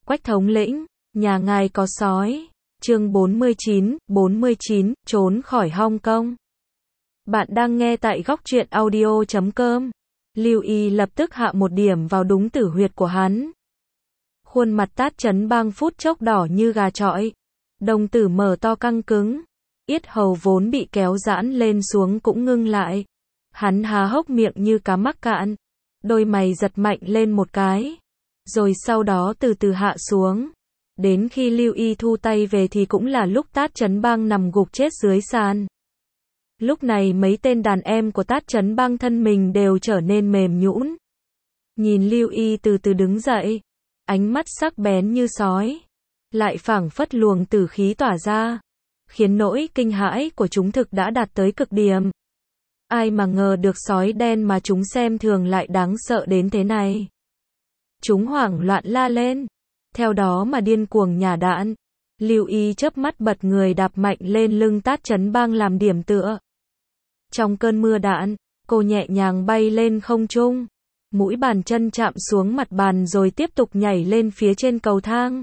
Quách thống lĩnh, nhà ngài có sói. Chương 49, trốn khỏi Hong Kong. Bạn đang nghe tại góc truyện audio.com. Lưu Y lập tức hạ một điểm vào đúng tử huyệt của hắn. Khuôn mặt Tát Chấn Bang phút chốc đỏ như gà chọi. Đồng tử mở to căng cứng. Yết hầu vốn bị kéo giãn lên xuống cũng ngưng lại. Hắn há hốc miệng như cá mắc cạn. Đôi mày giật mạnh lên một cái. Rồi sau đó từ từ hạ xuống. Đến khi Lưu Y thu tay về thì cũng là lúc Tát Chấn Bang nằm gục chết dưới sàn. Lúc này mấy tên đàn em của Tát Chấn Bang thân mình đều trở nên mềm nhũn. Nhìn Lưu Y từ từ đứng dậy, ánh mắt sắc bén như sói, lại phảng phất luồng tử khí tỏa ra, khiến nỗi kinh hãi của chúng thực đã đạt tới cực điểm. Ai mà ngờ được sói đen mà chúng xem thường lại đáng sợ đến thế này. Chúng hoảng loạn la lên, theo đó mà điên cuồng nhả đạn. Lưu Y chớp mắt bật người đạp mạnh lên lưng Tát Chấn Bang làm điểm tựa. Trong cơn mưa đạn, cô nhẹ nhàng bay lên không trung, mũi bàn chân chạm xuống mặt bàn rồi tiếp tục nhảy lên phía trên cầu thang.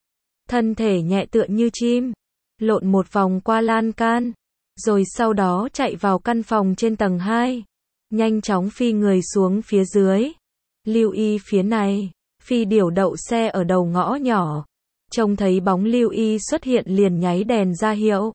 Thân thể nhẹ tựa như chim, lộn một vòng qua lan can, rồi sau đó chạy vào căn phòng trên tầng 2, nhanh chóng phi người xuống phía dưới. Lưu Y phía này, Phi Điểu đậu xe ở đầu ngõ nhỏ, trông thấy bóng Lưu Y xuất hiện liền nháy đèn ra hiệu.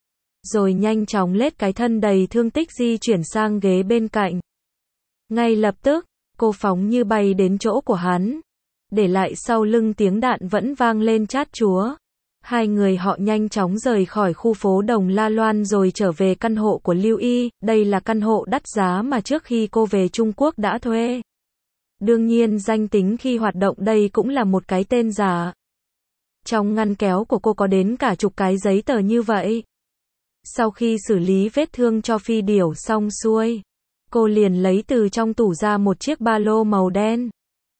Rồi nhanh chóng lết cái thân đầy thương tích di chuyển sang ghế bên cạnh. Ngay lập tức, cô phóng như bay đến chỗ của hắn, để lại sau lưng tiếng đạn vẫn vang lên chát chúa. Hai người họ nhanh chóng rời khỏi khu phố Đồng La Loan rồi trở về căn hộ của Lưu Y. Đây là căn hộ đắt giá mà trước khi cô về Trung Quốc đã thuê. Đương nhiên danh tính khi hoạt động đây cũng là một cái tên giả. Trong ngăn kéo của cô có đến cả chục cái giấy tờ như vậy. Sau khi xử lý vết thương cho Phi Điểu xong xuôi, cô liền lấy từ trong tủ ra một chiếc ba lô màu đen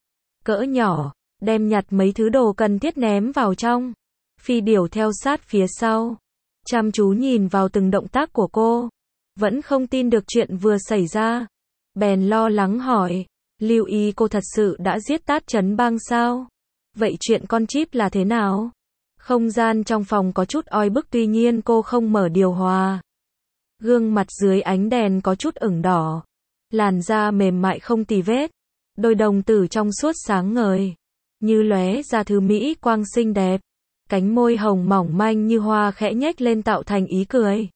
cỡ nhỏ, đem nhặt mấy thứ đồ cần thiết ném vào trong. Phi Điểu theo sát phía sau, chăm chú nhìn vào từng động tác của cô, vẫn không tin được chuyện vừa xảy ra, bèn lo lắng hỏi, Lưu Y, cô thật sự đã giết Tát Chấn Bang sao? Vậy chuyện con chip là thế nào? Không gian trong phòng có chút oi bức, tuy nhiên cô không mở điều hòa. Gương mặt dưới ánh đèn có chút ửng đỏ, làn da mềm mại không tì vết, đôi đồng tử trong suốt sáng ngời, như lóe ra thứ mỹ quang xinh đẹp. Cánh môi hồng mỏng manh như hoa khẽ nhếch lên tạo thành ý cười.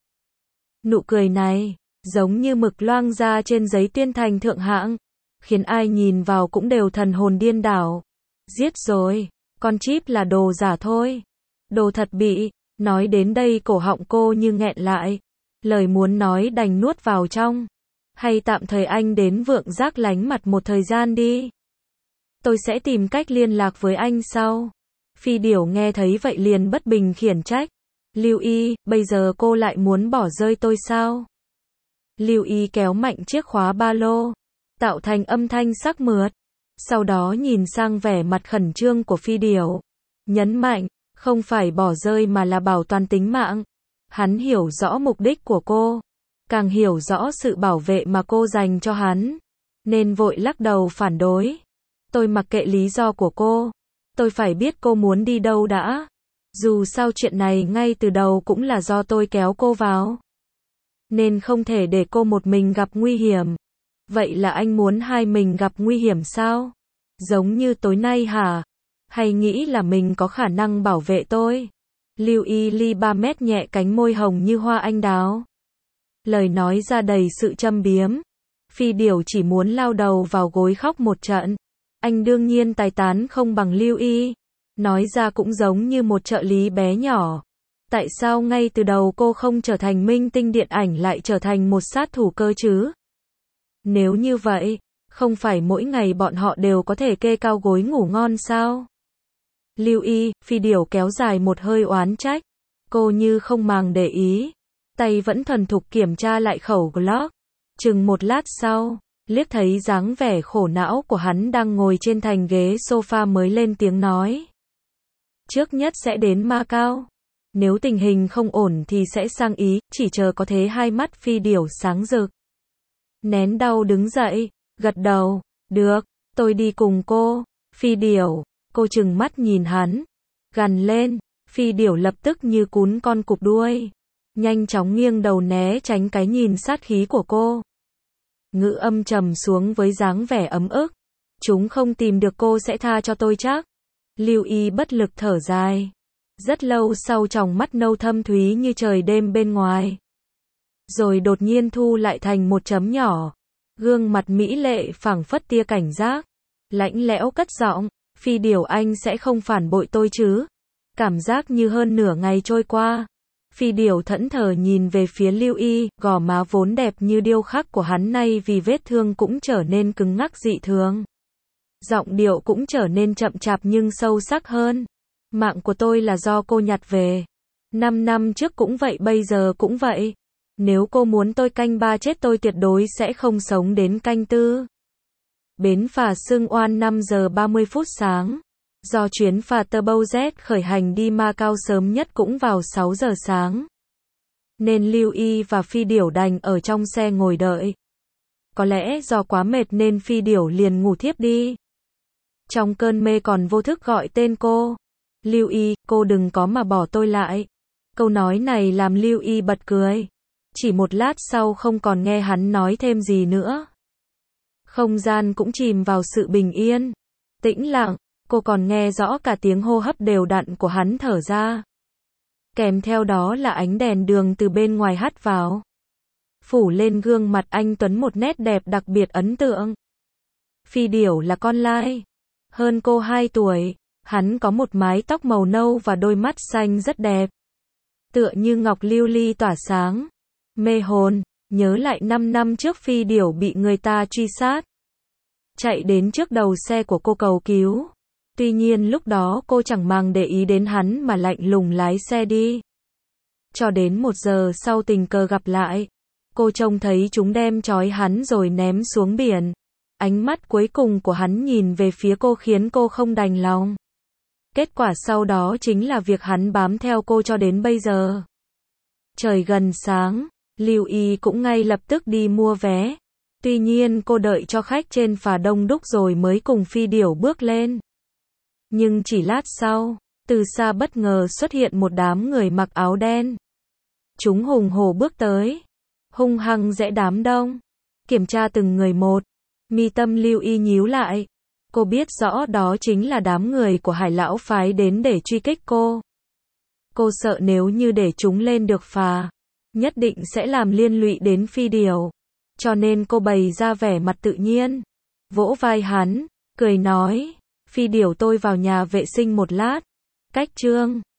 Nụ cười này, giống như mực loang ra trên giấy tuyên thành thượng hạng, khiến ai nhìn vào cũng đều thần hồn điên đảo. Giết rồi, con chip là đồ giả thôi. Đồ thật bị, nói đến đây cổ họng cô như nghẹn lại. Lời muốn nói đành nuốt vào trong. Hay tạm thời anh đến Vượng Giác lánh mặt một thời gian đi. Tôi sẽ tìm cách liên lạc với anh sau. Phi Điểu nghe thấy vậy liền bất bình khiển trách. Lưu Y, bây giờ cô lại muốn bỏ rơi tôi sao? Lưu Y kéo mạnh chiếc khóa ba lô, tạo thành âm thanh sắc mượt. Sau đó nhìn sang vẻ mặt khẩn trương của Phi Điểu, nhấn mạnh, không phải bỏ rơi mà là bảo toàn tính mạng. Hắn hiểu rõ mục đích của cô, càng hiểu rõ sự bảo vệ mà cô dành cho hắn, nên vội lắc đầu phản đối. Tôi mặc kệ lý do của cô, tôi phải biết cô muốn đi đâu đã. Dù sao chuyện này ngay từ đầu cũng là do tôi kéo cô vào, nên không thể để cô một mình gặp nguy hiểm. Vậy là anh muốn hai mình gặp nguy hiểm sao? Giống như tối nay hả? Hay nghĩ là mình có khả năng bảo vệ tôi? Lưu Y ly 3 mét nhẹ cánh môi hồng như hoa anh đào. Lời nói ra đầy sự châm biếm. Phi Điểu chỉ muốn lao đầu vào gối khóc một trận. Anh đương nhiên tài tán không bằng Lưu Y. Nói ra cũng giống như một trợ lý bé nhỏ. Tại sao ngay từ đầu cô không trở thành minh tinh điện ảnh lại trở thành một sát thủ cơ chứ? Nếu như vậy, không phải mỗi ngày bọn họ đều có thể kê cao gối ngủ ngon sao? Lưu Y, Phi Điểu kéo dài một hơi oán trách. Cô như không màng để ý, tay vẫn thuần thục kiểm tra lại khẩu Glock. Chừng một lát sau, liếc thấy dáng vẻ khổ não của hắn đang ngồi trên thành ghế sofa mới lên tiếng nói. Trước nhất sẽ đến Macau. Nếu tình hình không ổn thì sẽ sang Ý, chỉ chờ có thế. Hai mắt Phi Điểu sáng rực. Nén đau đứng dậy, gật đầu, được, tôi đi cùng cô. Phi Điểu, Cô trừng mắt nhìn hắn, gằn lên. Phi điểu lập tức như cún con cụp đuôi, nhanh chóng nghiêng đầu né tránh cái nhìn sát khí của cô. Ngữ âm trầm xuống với dáng vẻ ấm ức. Chúng không tìm được cô sẽ tha cho tôi chắc. Lưu Y bất lực thở dài. Rất lâu sau tròng mắt nâu thâm thúy như trời đêm bên ngoài. Rồi đột nhiên thu lại thành một chấm nhỏ. Gương mặt mỹ lệ phảng phất tia cảnh giác. Lạnh lẽo cất giọng, Phi điểu anh sẽ không phản bội tôi chứ? Cảm giác như hơn nửa ngày trôi qua. Phi điểu thẫn thờ nhìn về phía Lưu Y, gò má vốn đẹp như điêu khắc của hắn nay vì vết thương cũng trở nên cứng ngắc dị thường. Giọng điệu cũng trở nên chậm chạp nhưng sâu sắc hơn. Mạng của tôi là do cô nhặt về. 5 năm trước cũng vậy, bây giờ cũng vậy. Nếu cô muốn tôi canh 3 chết tôi tuyệt đối sẽ không sống đến canh 4. Bến phà Xương Oan 5 giờ 30 phút sáng. Do chuyến phà Turbojet khởi hành đi Macau sớm nhất cũng vào 6 giờ sáng. Nên Lưu Y và Phi điểu đành ở trong xe ngồi đợi. Có lẽ do quá mệt nên Phi điểu liền ngủ thiếp đi. Trong cơn mê còn vô thức gọi tên cô. Lưu Y, cô đừng có mà bỏ tôi lại. Câu nói này làm Lưu Y bật cười. Chỉ một lát sau không còn nghe hắn nói thêm gì nữa. Không gian cũng chìm vào sự bình yên. Tĩnh lặng, cô còn nghe rõ cả tiếng hô hấp đều đặn của hắn thở ra. Kèm theo đó là ánh đèn đường từ bên ngoài hắt vào. Phủ lên gương mặt anh tuấn một nét đẹp đặc biệt ấn tượng. Phi điểu là con lai. Hơn cô 2 tuổi. Hắn có một mái tóc màu nâu và đôi mắt xanh rất đẹp. Tựa như ngọc lưu ly tỏa sáng. Mê hồn, nhớ lại 5 năm trước Phi điểu bị người ta truy sát. Chạy đến trước đầu xe của cô cầu cứu. Tuy nhiên lúc đó cô chẳng màng để ý đến hắn mà lạnh lùng lái xe đi. Cho đến 1 giờ sau tình cờ gặp lại. Cô trông thấy chúng đem trói hắn rồi ném xuống biển. Ánh mắt cuối cùng của hắn nhìn về phía cô khiến cô không đành lòng. Kết quả sau đó chính là việc hắn bám theo cô cho đến bây giờ. Trời gần sáng, Lưu Y cũng ngay lập tức đi mua vé. Tuy nhiên cô đợi cho khách trên phà đông đúc rồi mới cùng Phi điểu bước lên. Nhưng chỉ lát sau, từ xa bất ngờ xuất hiện một đám người mặc áo đen. Chúng hùng hổ bước tới, hung hăng giẽ đám đông, kiểm tra từng người một. Mi tâm Lưu Y nhíu lại. Cô biết rõ đó chính là đám người của Hải lão phái đến để truy kích cô. Cô sợ nếu như để chúng lên được phà, nhất định sẽ làm liên lụy đến Phi điểu. Cho nên cô bày ra vẻ mặt tự nhiên, vỗ vai hắn, cười nói, Phi điểu tôi vào nhà vệ sinh một lát. Cách chương